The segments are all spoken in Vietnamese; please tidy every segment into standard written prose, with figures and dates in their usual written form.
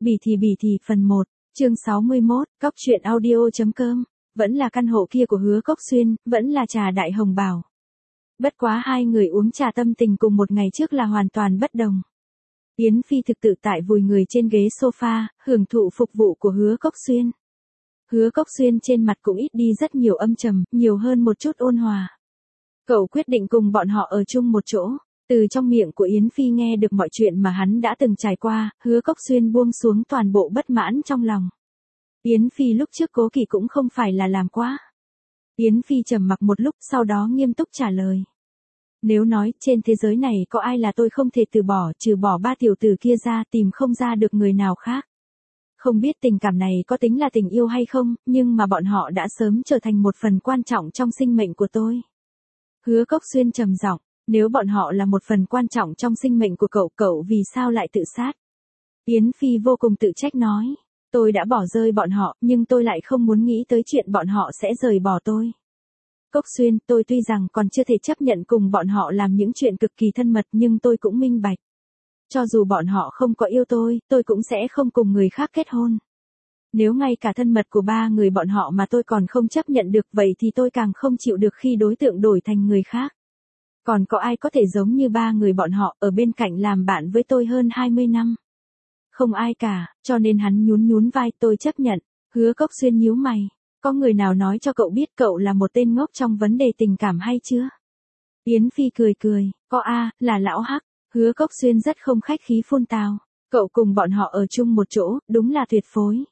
Bỉ thì phần 1, chương 61, Cóc truyện audio.com, vẫn là căn hộ kia của Hứa Cốc Xuyên, vẫn là trà Đại Hồng Bảo. Bất quá hai người uống trà tâm tình cùng một ngày trước là hoàn toàn bất đồng. Yến Phi thực tự tại vùi người trên ghế sofa, hưởng thụ phục vụ của Hứa Cốc Xuyên. Hứa Cốc Xuyên trên mặt cũng ít đi rất nhiều âm trầm, nhiều hơn một chút ôn hòa. Cậu quyết định cùng bọn họ ở chung một chỗ. Từ trong miệng của Yến Phi nghe được mọi chuyện mà hắn đã từng trải qua, Hứa Cốc Xuyên buông xuống toàn bộ bất mãn trong lòng. Yến Phi lúc trước cố kỵ cũng không phải là làm quá. Yến Phi trầm mặc một lúc sau đó nghiêm túc trả lời. Nếu nói trên thế giới này có ai là tôi không thể từ bỏ trừ bỏ ba tiểu tử kia ra tìm không ra được người nào khác. Không biết tình cảm này có tính là tình yêu hay không, nhưng mà bọn họ đã sớm trở thành một phần quan trọng trong sinh mệnh của tôi. Hứa Cốc Xuyên trầm giọng. Nếu bọn họ là một phần quan trọng trong sinh mệnh của cậu vì sao lại tự sát? Yến Phi vô cùng tự trách nói. Tôi đã bỏ rơi bọn họ, nhưng tôi lại không muốn nghĩ tới chuyện bọn họ sẽ rời bỏ tôi. Cốc Xuyên, tôi tuy rằng còn chưa thể chấp nhận cùng bọn họ làm những chuyện cực kỳ thân mật nhưng tôi cũng minh bạch. Cho dù bọn họ không có yêu tôi cũng sẽ không cùng người khác kết hôn. Nếu ngay cả thân mật của ba người bọn họ mà tôi còn không chấp nhận được vậy thì tôi càng không chịu được khi đối tượng đổi thành người khác. Còn có ai có thể giống như ba người bọn họ ở bên cạnh làm bạn với tôi hơn 20 năm? Không ai cả, cho nên hắn nhún vai tôi chấp nhận. Hứa Cốc Xuyên nhíu mày. Có người nào nói cho cậu biết cậu là một tên ngốc trong vấn đề tình cảm hay chưa? Yến Phi cười, có là lão Hắc. Hứa Cốc Xuyên rất không khách khí phun tào. Cậu cùng bọn họ ở chung một chỗ, đúng là tuyệt phối.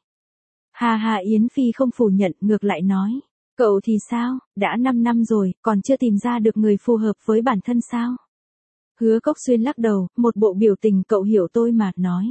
Ha Yến Phi không phủ nhận, ngược lại nói. Cậu thì sao, đã 5 năm rồi, còn chưa tìm ra được người phù hợp với bản thân sao? Hứa Cốc Xuyên lắc đầu, một bộ biểu tình cậu hiểu tôi mà, nói.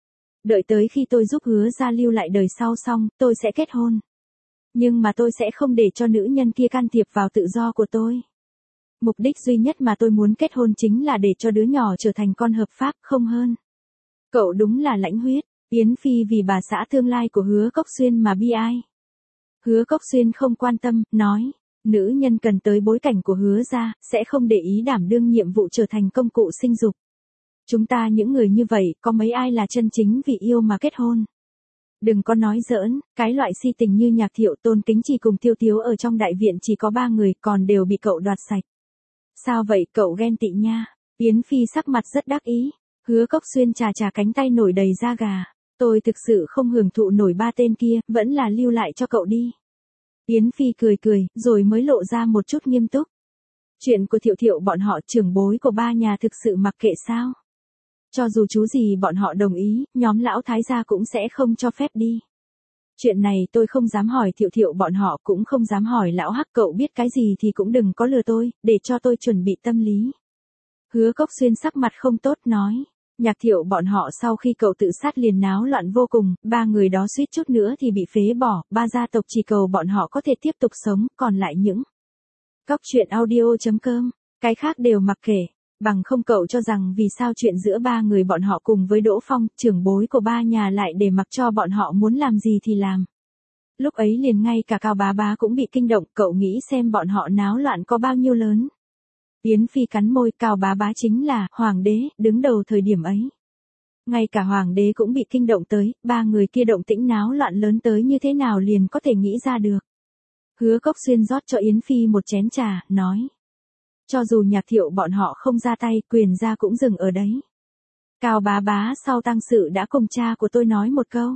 Đợi tới khi tôi giúp Hứa gia lưu lại đời sau xong, tôi sẽ kết hôn. Nhưng mà tôi sẽ không để cho nữ nhân kia can thiệp vào tự do của tôi. Mục đích duy nhất mà tôi muốn kết hôn chính là để cho đứa nhỏ trở thành con hợp pháp, không hơn. Cậu đúng là lãnh huyết. Yến Phi vì bà xã tương lai của Hứa Cốc Xuyên mà bi ai. Hứa Cốc Xuyên không quan tâm, nói, nữ nhân cần tới bối cảnh của Hứa gia, sẽ không để ý đảm đương nhiệm vụ trở thành công cụ sinh dục. Chúng ta những người như vậy, có mấy ai là chân chính vì yêu mà kết hôn. Đừng có nói giỡn, cái loại si tình như Nhạc Thiệu, Tôn Kính Trì cùng Tiêu Tiếu ở trong đại viện chỉ có 3 người, còn đều bị cậu đoạt sạch. Sao vậy, cậu ghen tị nha? Yến Phi sắc mặt rất đắc ý. Hứa Cốc Xuyên chà cánh tay nổi đầy da gà. Tôi thực sự không hưởng thụ nổi 3 tên kia, vẫn là lưu lại cho cậu đi. Yến Phi cười, rồi mới lộ ra một chút nghiêm túc. Chuyện của Thiệu bọn họ trưởng bối của ba nhà thực sự mặc kệ sao? Cho dù chú gì bọn họ đồng ý, nhóm lão thái gia cũng sẽ không cho phép đi. Chuyện này tôi không dám hỏi Thiệu bọn họ cũng không dám hỏi lão Hắc, cậu biết cái gì thì cũng đừng có lừa tôi, để cho tôi chuẩn bị tâm lý. Hứa Cốc Xuyên sắc mặt không tốt nói. Nhạc Thiệu bọn họ sau khi cậu tự sát liền náo loạn vô cùng, 3 người đó suýt chút nữa thì bị phế bỏ, 3 gia tộc chỉ cầu bọn họ có thể tiếp tục sống, còn lại những Cóc truyện audio.com, cái khác đều mặc kệ. Bằng không cậu cho rằng vì sao chuyện giữa 3 người bọn họ cùng với Đỗ Phong, trưởng bối của 3 nhà lại để mặc cho bọn họ muốn làm gì thì làm. Lúc ấy liền ngay cả Cao Bá cũng bị kinh động, cậu nghĩ xem bọn họ náo loạn có bao nhiêu lớn. Yến Phi cắn môi, Cao Bá chính là hoàng đế, đứng đầu thời điểm ấy. Ngay cả hoàng đế cũng bị kinh động tới, 3 người kia động tĩnh náo loạn lớn tới như thế nào liền có thể nghĩ ra được. Hứa Cốc Xuyên rót cho Yến Phi một chén trà, nói. Cho dù Nhạc Thiệu bọn họ không ra tay, quyền gia cũng dừng ở đấy. Cao Bá sau tang sự đã cùng cha của tôi nói một câu.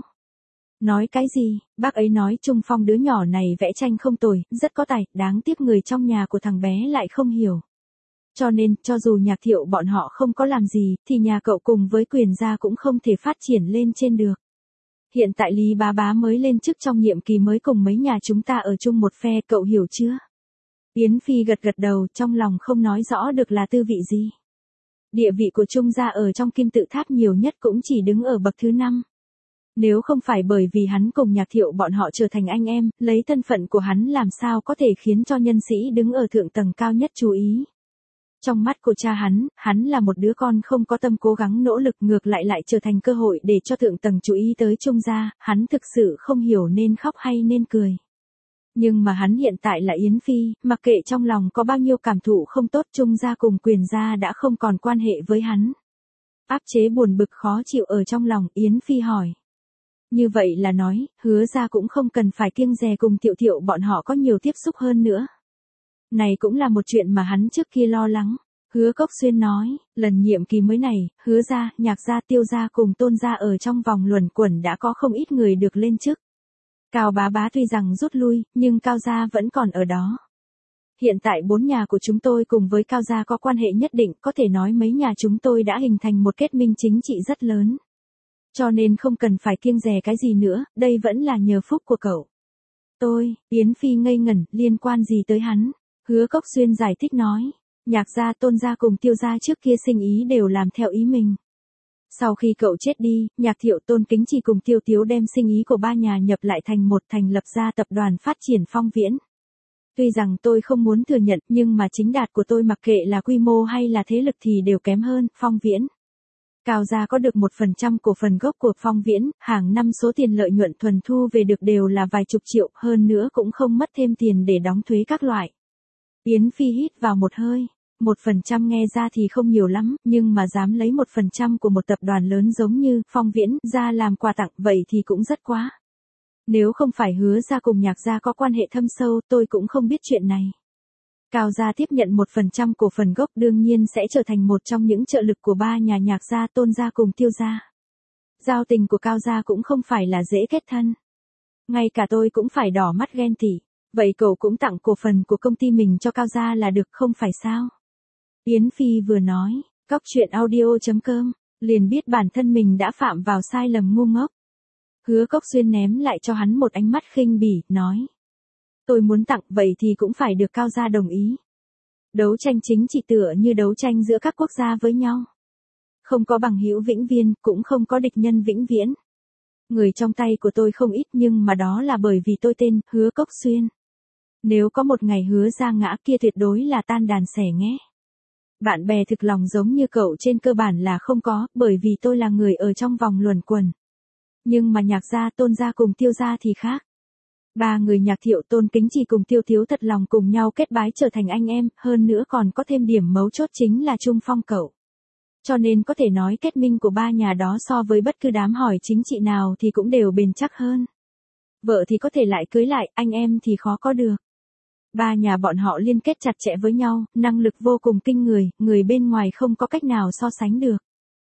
Nói cái gì? Bác ấy nói Trung Phong đứa nhỏ này vẽ tranh không tồi, rất có tài, đáng tiếc người trong nhà của thằng bé lại không hiểu. Cho nên, cho dù Nhạc Thiệu bọn họ không có làm gì, thì nhà cậu cùng với quyền gia cũng không thể phát triển lên trên được. Hiện tại Lý Bá mới lên chức trong nhiệm kỳ mới cùng mấy nhà chúng ta ở chung một phe, cậu hiểu chưa? Yến Phi gật đầu, trong lòng không nói rõ được là tư vị gì. Địa vị của Trung gia ở trong Kim Tự Tháp nhiều nhất cũng chỉ đứng ở bậc thứ 5. Nếu không phải bởi vì hắn cùng Nhạc Thiệu bọn họ trở thành anh em, lấy thân phận của hắn làm sao có thể khiến cho nhân sĩ đứng ở thượng tầng cao nhất chú ý. Trong mắt của cha hắn là một đứa con không có tâm cố gắng nỗ lực, ngược lại trở thành cơ hội để cho thượng tầng chú ý tới Trung gia, hắn thực sự không hiểu nên khóc hay nên cười. Nhưng mà hắn hiện tại là Yến Phi, mặc kệ trong lòng có bao nhiêu cảm thụ không tốt, Trung gia cùng quyền gia đã không còn quan hệ với hắn. Áp chế buồn bực khó chịu ở trong lòng, Yến Phi hỏi. Như vậy là nói, Hứa ra cũng không cần phải kiêng dè cùng Thiệu Thiệu bọn họ có nhiều tiếp xúc hơn nữa. Này cũng là một chuyện mà hắn trước kia lo lắng. Hứa Cốc Xuyên nói, lần nhiệm kỳ mới này, Hứa ra, Nhạc ra, Tiêu ra cùng Tôn ra ở trong vòng luẩn quẩn đã có không ít người được lên chức. Cao Bá Bá tuy rằng rút lui, nhưng Cao gia vẫn còn ở đó. Hiện tại 4 nhà của chúng tôi cùng với Cao gia có quan hệ nhất định, có thể nói mấy nhà chúng tôi đã hình thành một kết minh chính trị rất lớn. Cho nên không cần phải kiêng dè cái gì nữa, đây vẫn là nhờ phúc của cậu. Yến Phi ngây ngẩn, liên quan gì tới hắn? Hứa Cốc Xuyên giải thích nói, Nhạc gia, Tôn gia cùng Tiêu gia trước kia sinh ý đều làm theo ý mình. Sau khi cậu chết đi, Nhạc Thiệu, Tôn Kính Trì cùng Tiêu Tiếu đem sinh ý của ba nhà nhập lại thành một, thành lập ra tập đoàn phát triển Phong Viễn. Tuy rằng tôi không muốn thừa nhận, nhưng mà chính đạt của tôi mặc kệ là quy mô hay là thế lực thì đều kém hơn Phong Viễn. Cao gia có được 1% cổ phần gốc của Phong Viễn, hàng năm số tiền lợi nhuận thuần thu về được đều là vài chục triệu, hơn nữa cũng không mất thêm tiền để đóng thuế các loại. Yến Phi hít vào một hơi. 1% nghe ra thì không nhiều lắm, nhưng mà dám lấy 1% của một tập đoàn lớn giống như Phong Viễn ra làm quà tặng, vậy thì cũng rất quá. Nếu không phải Hứa ra cùng Nhạc gia có quan hệ thâm sâu, tôi cũng không biết chuyện này. Cao gia tiếp nhận 1% cổ phần gốc đương nhiên sẽ trở thành một trong những trợ lực của ba nhà Nhạc gia, Tôn gia cùng Tiêu gia. Giao tình của Cao gia cũng không phải là dễ kết thân. Ngay cả tôi cũng phải đỏ mắt ghen tị. Vậy cậu cũng tặng cổ phần của công ty mình cho Cao gia là được không phải sao? Yến Phi vừa nói, cóc truyện audio.com, liền biết bản thân mình đã phạm vào sai lầm ngu ngốc. Hứa Cốc Xuyên ném lại cho hắn một ánh mắt khinh bỉ, nói. Tôi muốn tặng vậy thì cũng phải được Cao gia đồng ý. Đấu tranh chính trị tựa như đấu tranh giữa các quốc gia với nhau. Không có bằng hữu vĩnh viễn, cũng không có địch nhân vĩnh viễn. Người trong tay của tôi không ít nhưng mà đó là bởi vì tôi tên Hứa Cốc Xuyên. Nếu có một ngày Hứa ra ngã kia tuyệt đối là tan đàn xẻ nghé. Bạn bè thực lòng giống như cậu trên cơ bản là không có, bởi vì tôi là người ở trong vòng luẩn quẩn. Nhưng mà Nhạc gia, Tôn gia cùng Tiêu gia thì khác. Ba người Nhạc Thiệu, Tôn Kính Trì cùng Tiêu Tiếu thật lòng cùng nhau kết bái trở thành anh em, hơn nữa còn có thêm điểm mấu chốt chính là chung phong cậu. Cho nên có thể nói kết minh của ba nhà đó so với bất cứ đám hỏi chính trị nào thì cũng đều bền chắc hơn. Vợ thì có thể lại cưới lại, anh em thì khó có được. Ba nhà bọn họ liên kết chặt chẽ với nhau, năng lực vô cùng kinh người, người bên ngoài không có cách nào so sánh được.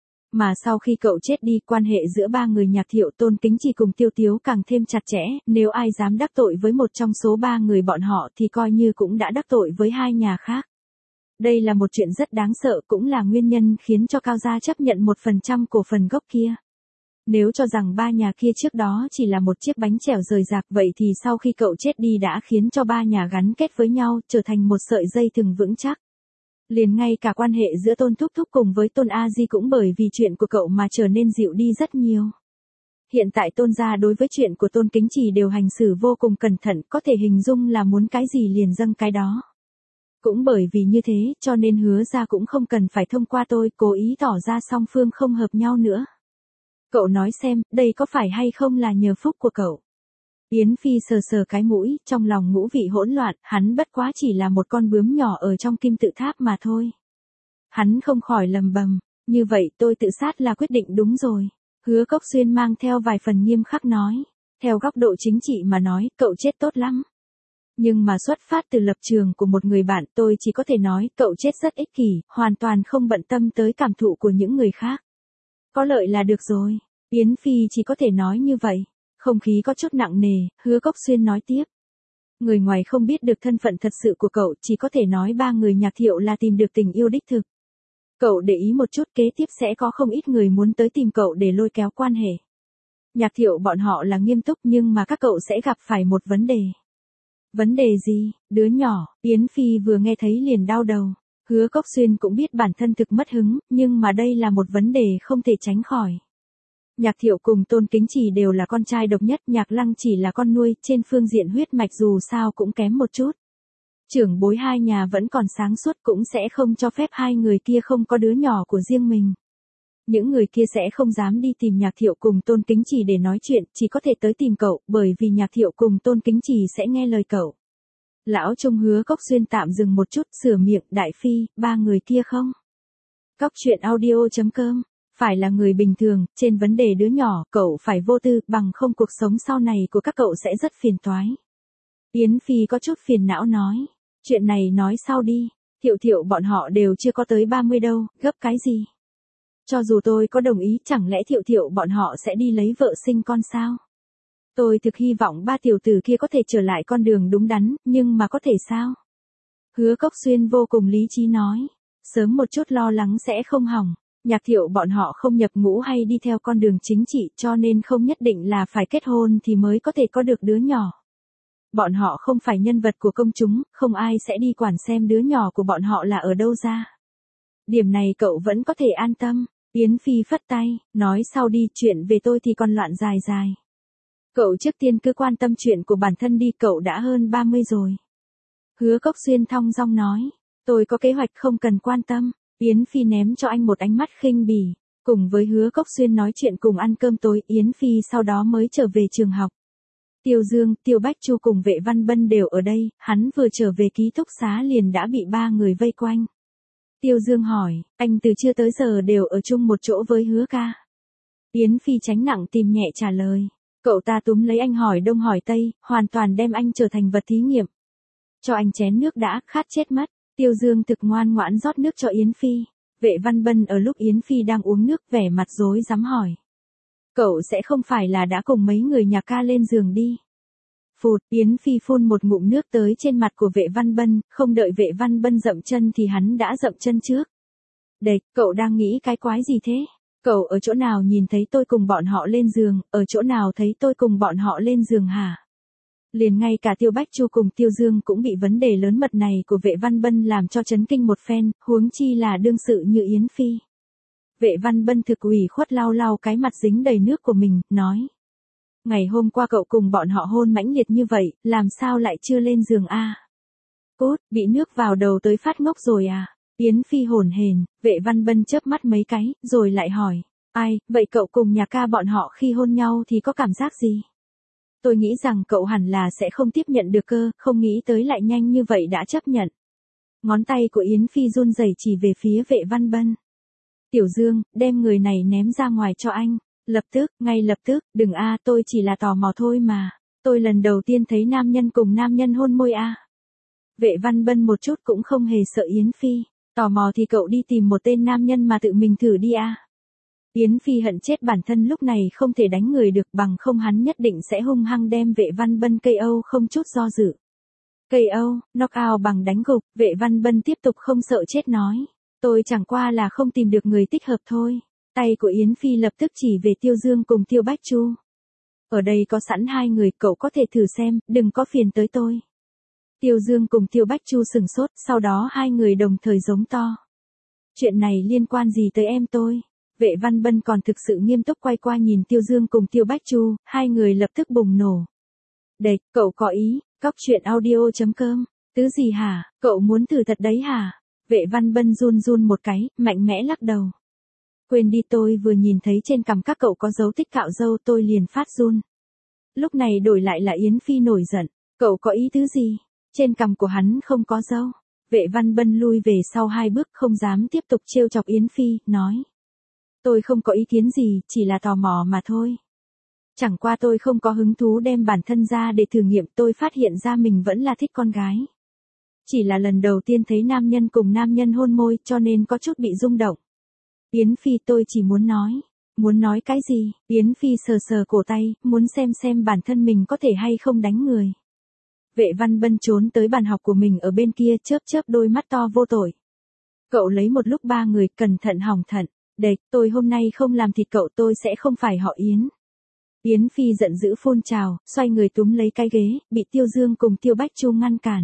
Mà sau khi cậu chết đi, quan hệ giữa ba người Nhạc Thiệu, Tôn Kính Trì cùng Tiêu Tiếu càng thêm chặt chẽ, nếu ai dám đắc tội với một trong số ba người bọn họ thì coi như cũng đã đắc tội với hai nhà khác. Đây là một chuyện rất đáng sợ, cũng là nguyên nhân khiến cho Cao gia chấp nhận 1% cổ phần gốc kia. Nếu cho rằng ba nhà kia trước đó chỉ là một chiếc bánh chèo rời rạc, vậy thì sau khi cậu chết đi đã khiến cho ba nhà gắn kết với nhau, trở thành một sợi dây thừng vững chắc. Liền ngay cả quan hệ giữa Tôn Thúc Thúc cùng với Tôn A Di cũng bởi vì chuyện của cậu mà trở nên dịu đi rất nhiều. Hiện tại Tôn gia đối với chuyện của Tôn Kính Trì đều hành xử vô cùng cẩn thận, có thể hình dung là muốn cái gì liền dâng cái đó. Cũng bởi vì như thế, cho nên Hứa ra cũng không cần phải thông qua tôi, cố ý tỏ ra song phương không hợp nhau nữa. Cậu nói xem, đây có phải hay không là nhờ phúc của cậu? Yến Phi sờ sờ cái mũi, trong lòng ngũ vị hỗn loạn, hắn bất quá chỉ là một con bướm nhỏ ở trong kim tự tháp mà thôi. Hắn không khỏi lầm bầm, như vậy tôi tự sát là quyết định đúng rồi. Hứa Cốc Xuyên mang theo vài phần nghiêm khắc nói, theo góc độ chính trị mà nói, cậu chết tốt lắm. Nhưng mà xuất phát từ lập trường của một người bạn, tôi chỉ có thể nói cậu chết rất ích kỷ, hoàn toàn không bận tâm tới cảm thụ của những người khác. Có lợi là được rồi. Yến Phi chỉ có thể nói như vậy. Không khí có chút nặng nề, Hứa Cốc Xuyên nói tiếp. Người ngoài không biết được thân phận thật sự của cậu, chỉ có thể nói ba người Nhạc Thiệu là tìm được tình yêu đích thực. Cậu để ý một chút, kế tiếp sẽ có không ít người muốn tới tìm cậu để lôi kéo quan hệ. Nhạc Thiệu bọn họ là nghiêm túc nhưng mà các cậu sẽ gặp phải một vấn đề. Vấn đề gì? Đứa nhỏ, Yến Phi vừa nghe thấy liền đau đầu. Hứa Cốc Xuyên cũng biết bản thân thực mất hứng, nhưng mà đây là một vấn đề không thể tránh khỏi. Nhạc Thiệu cùng Tôn Kính Trì đều là con trai độc nhất, Nhạc Lăng chỉ là con nuôi, trên phương diện huyết mạch dù sao cũng kém một chút. Trưởng bối hai nhà vẫn còn sáng suốt cũng sẽ không cho phép hai người kia không có đứa nhỏ của riêng mình. Những người kia sẽ không dám đi tìm Nhạc Thiệu cùng Tôn Kính Trì để nói chuyện, chỉ có thể tới tìm cậu, bởi vì Nhạc Thiệu cùng Tôn Kính Trì sẽ nghe lời cậu. Lão Trung Hứa Cốc Xuyên tạm dừng một chút, sửa miệng, Đại Phi, ba người kia không? Cóc truyện audio.com Phải là người bình thường, trên vấn đề đứa nhỏ, cậu phải vô tư, bằng không cuộc sống sau này của các cậu sẽ rất phiền toái. Yến Phi có chút phiền não nói. Chuyện này nói sau đi. Thiệu Thiệu bọn họ đều chưa có tới 30 đâu, gấp cái gì? Cho dù tôi có đồng ý, chẳng lẽ Thiệu Thiệu bọn họ sẽ đi lấy vợ sinh con sao? Tôi thực hy vọng ba tiểu tử kia có thể trở lại con đường đúng đắn, nhưng mà có thể sao? Hứa Cốc Xuyên vô cùng lý trí nói. Sớm một chút lo lắng sẽ không hỏng. Nhạc Thiệu bọn họ không nhập ngũ hay đi theo con đường chính trị, cho nên không nhất định là phải kết hôn thì mới có thể có được đứa nhỏ. Bọn họ không phải nhân vật của công chúng, không ai sẽ đi quản xem đứa nhỏ của bọn họ là ở đâu ra. Điểm này cậu vẫn có thể an tâm. Yến Phi phất tay, nói sau đi, chuyện về tôi thì còn loạn dài dài. Cậu trước tiên cứ quan tâm chuyện của bản thân đi, cậu đã hơn 30 rồi. Hứa Cốc Xuyên thong dong nói, tôi có kế hoạch không cần quan tâm. Yến Phi ném cho anh một ánh mắt khinh bỉ. Cùng với Hứa Cốc Xuyên nói chuyện cùng ăn cơm tối, Yến Phi sau đó mới trở về trường học. Tiêu Dương, Tiêu Bách Chu cùng Vệ Văn Bân đều ở đây, hắn vừa trở về ký túc xá liền đã bị ba người vây quanh. Tiêu Dương hỏi, anh từ trưa tới giờ đều ở chung một chỗ với Hứa ca? Yến Phi tránh nặng tìm nhẹ trả lời. Cậu ta túm lấy anh hỏi đông hỏi tây, hoàn toàn đem anh trở thành vật thí nghiệm. Cho anh chén nước đã, khát chết mất. Tiêu Dương thực ngoan ngoãn rót nước cho Yến Phi. Vệ Văn Bân ở lúc Yến Phi đang uống nước vẻ mặt rối rắm hỏi. Cậu sẽ không phải là đã cùng mấy người nhà ca lên giường đi? Phụt, Yến Phi phun một ngụm nước tới trên mặt của Vệ Văn Bân, không đợi Vệ Văn Bân dậm chân thì hắn đã dậm chân trước. Đệt, cậu đang nghĩ cái quái gì thế? Cậu ở chỗ nào nhìn thấy tôi cùng bọn họ lên giường, ở chỗ nào thấy tôi cùng bọn họ lên giường hả? Liền ngay cả Tiêu Bách Chu cùng Tiêu Dương cũng bị vấn đề lớn mật này của Vệ Văn Bân làm cho chấn kinh một phen, huống chi là đương sự như Yến Phi. Vệ Văn Bân thực ủy khuất lau lau cái mặt dính đầy nước của mình, nói. Ngày hôm qua cậu cùng bọn họ hôn mãnh liệt như vậy, làm sao lại chưa lên giường a? Cốt, bị nước vào đầu tới phát ngốc rồi à? Yến Phi hổn hển. Vệ Văn Bân chớp mắt mấy cái, rồi lại hỏi. Ai, vậy cậu cùng nhà ca bọn họ khi hôn nhau thì có cảm giác gì? Tôi nghĩ rằng cậu hẳn là sẽ không tiếp nhận được cơ, không nghĩ tới lại nhanh như vậy đã chấp nhận. Ngón tay của Yến Phi run rẩy chỉ về phía Vệ Văn Bân. Tiểu Dương, đem người này ném ra ngoài cho anh. Lập tức, ngay lập tức, đừng a, tôi chỉ là tò mò thôi mà. Tôi lần đầu tiên thấy nam nhân cùng nam nhân hôn môi a. Vệ Văn Bân một chút cũng không hề sợ Yến Phi. Tò mò thì cậu đi tìm một tên nam nhân mà tự mình thử đi a. Yến Phi hận chết bản thân lúc này không thể đánh người được, bằng không hắn nhất định sẽ hung hăng đem Vệ Văn Bân KO không chút do dự. KO, knockout bằng đánh gục, Vệ Văn Bân tiếp tục không sợ chết nói. Tôi chẳng qua là không tìm được người thích hợp thôi. Tay của Yến Phi lập tức chỉ về Tiêu Dương cùng Tiêu Bách Chu. Ở đây có sẵn hai người, cậu có thể thử xem, đừng có phiền tới tôi. Tiêu Dương cùng Tiêu Bách Chu sừng sốt, sau đó hai người đồng thời giống to. Chuyện này liên quan gì tới em tôi? Vệ Văn Bân còn thực sự nghiêm túc quay qua nhìn Tiêu Dương cùng Tiêu Bách Chu, hai người lập tức bùng nổ. Đệt, cậu có ý, cóc chuyện audio.com, tứ gì hả, cậu muốn thử thật đấy hả? Vệ Văn Bân run run một cái, mạnh mẽ lắc đầu. Quên đi, tôi vừa nhìn thấy trên cằm các cậu có dấu tích cạo râu tôi liền phát run. Lúc này đổi lại là Yến Phi nổi giận, cậu có ý tứ gì? Trên cằm của hắn không có râu. Vệ Văn Bân lui về sau hai bước không dám tiếp tục trêu chọc Yến Phi, nói. Tôi không có ý kiến gì, chỉ là tò mò mà thôi. Chẳng qua tôi không có hứng thú đem bản thân ra để thử nghiệm, tôi phát hiện ra mình vẫn là thích con gái. Chỉ là lần đầu tiên thấy nam nhân cùng nam nhân hôn môi cho nên có chút bị rung động. Yến Phi, tôi chỉ muốn nói. Muốn nói cái gì? Yến Phi sờ sờ cổ tay, muốn xem bản thân mình có thể hay không đánh người. Vệ Văn Bân trốn tới bàn học của mình ở bên kia, chớp chớp đôi mắt to vô tội. Cậu lấy một lúc ba người, cẩn thận hỏng thận. Đệt, tôi hôm nay không làm thịt cậu, tôi sẽ không phải họ Yến. Yến Phi giận dữ phun trào, xoay người túm lấy cái ghế, bị Tiêu Dương cùng Tiêu Bách Chu ngăn cản.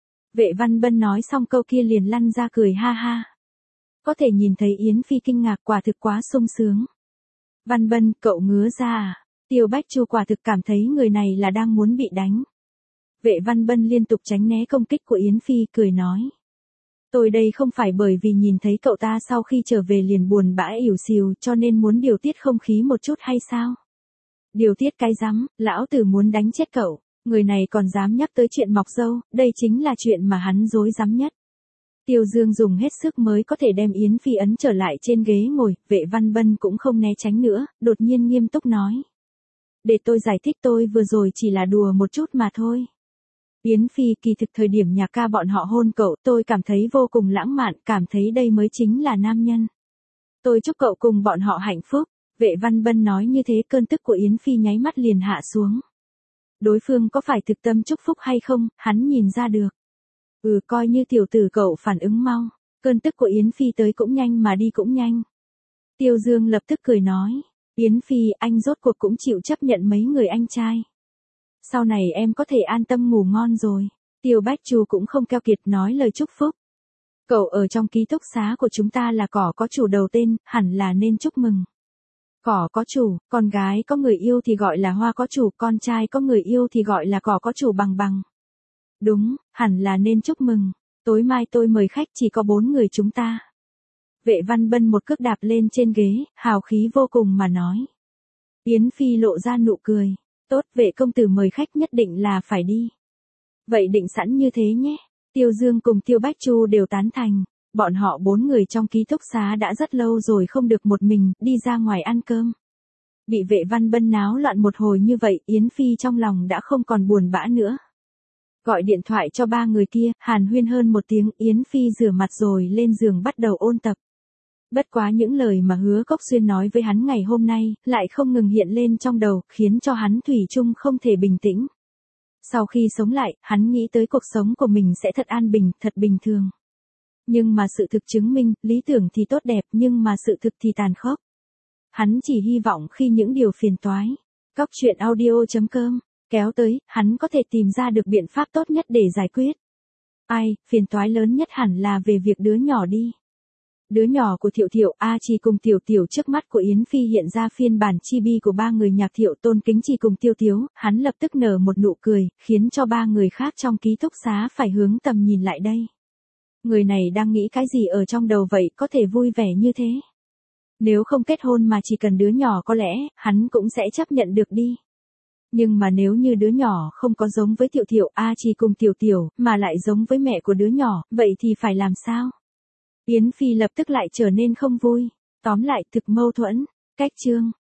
Vệ Văn Bân nói xong câu kia liền lăn ra cười ha ha. Có thể nhìn thấy Yến Phi kinh ngạc, quả thực quá sung sướng. Văn Bân, cậu ngứa ra à? Tiêu Bách Chu quả thực cảm thấy người này là đang muốn bị đánh. Vệ Văn Bân liên tục tránh né công kích của Yến Phi, cười nói. Tôi đây không phải bởi vì nhìn thấy cậu ta sau khi trở về liền buồn bã ỉu xìu cho nên muốn điều tiết không khí một chút hay sao? Điều tiết cái rắm, lão tử muốn đánh chết cậu. Người này còn dám nhắc tới chuyện mọc râu, đây chính là chuyện mà hắn dối rắm nhất. Tiêu Dương dùng hết sức mới có thể đem Yến Phi ấn trở lại trên ghế ngồi, Vệ Văn Bân cũng không né tránh nữa, đột nhiên nghiêm túc nói. Để tôi giải thích, tôi vừa rồi chỉ là đùa một chút mà thôi. Yến Phi, kỳ thực thời điểm nhà ca bọn họ hôn cậu, tôi cảm thấy vô cùng lãng mạn, cảm thấy đây mới chính là nam nhân. Tôi chúc cậu cùng bọn họ hạnh phúc. Vệ Văn Bân nói như thế, cơn tức của Yến Phi nháy mắt liền hạ xuống. Đối phương có phải thực tâm chúc phúc hay không, hắn nhìn ra được. Coi như tiểu tử cậu phản ứng mau. Cơn tức của Yến Phi tới cũng nhanh mà đi cũng nhanh. Tiêu Dương lập tức cười nói. Yến Phi, anh rốt cuộc cũng chịu chấp nhận mấy người anh trai. Sau này em có thể an tâm ngủ ngon rồi. Tiêu Bách Chu cũng không keo kiệt nói lời chúc phúc. Cậu ở trong ký túc xá của chúng ta là cỏ có chủ đầu tên, hẳn là nên chúc mừng. Cỏ có chủ, con gái có người yêu thì gọi là hoa có chủ, con trai có người yêu thì gọi là cỏ có chủ bằng bằng. Đúng, hẳn là nên chúc mừng. Tối mai tôi mời khách, chỉ có 4 người chúng ta. Vệ Văn Bân một cước đạp lên trên ghế, hào khí vô cùng mà nói. Yến Phi lộ ra nụ cười. Tốt, Vệ công tử mời khách nhất định là phải đi. Vậy định sẵn như thế nhé. Tiêu Dương cùng Tiêu Bách Chu đều tán thành. Bọn họ 4 người trong ký túc xá đã rất lâu rồi không được một mình, đi ra ngoài ăn cơm. Bị Vệ Văn Bân náo loạn một hồi như vậy, Yến Phi trong lòng đã không còn buồn bã nữa. Gọi điện thoại cho 3 người kia, hàn huyên hơn một tiếng, Yến Phi rửa mặt rồi lên giường bắt đầu ôn tập. Bất quá những lời mà Hứa Cốc Xuyên nói với hắn ngày hôm nay, lại không ngừng hiện lên trong đầu, khiến cho hắn thủy chung không thể bình tĩnh. Sau khi sống lại, hắn nghĩ tới cuộc sống của mình sẽ thật an bình, thật bình thường. Nhưng mà sự thực chứng minh, lý tưởng thì tốt đẹp nhưng mà sự thực thì tàn khốc. Hắn chỉ hy vọng khi những điều phiền toái, Cóc Truyện Audio.com kéo tới, hắn có thể tìm ra được biện pháp tốt nhất để giải quyết. Phiền toái lớn nhất hẳn là về việc đứa nhỏ đi. Đứa nhỏ của Thiệu Thiệu, A Chi cùng Tiểu Tiểu, trước mắt của Yến Phi hiện ra phiên bản chibi của 3 người nhạc Thiệu, Tôn Kính Chi cùng Tiêu Tiếu, hắn lập tức nở một nụ cười, khiến cho 3 người khác trong ký túc xá phải hướng tầm nhìn lại đây. Người này đang nghĩ cái gì ở trong đầu vậy, có thể vui vẻ như thế? Nếu không kết hôn mà chỉ cần đứa nhỏ có lẽ, hắn cũng sẽ chấp nhận được đi. Nhưng mà nếu như đứa nhỏ không có giống với Thiệu Thiệu, A Chi cùng Tiểu Tiểu, mà lại giống với mẹ của đứa nhỏ, vậy thì phải làm sao? Yến Phi lập tức lại trở nên không vui. Tóm lại, thực mâu thuẫn. Cách chương.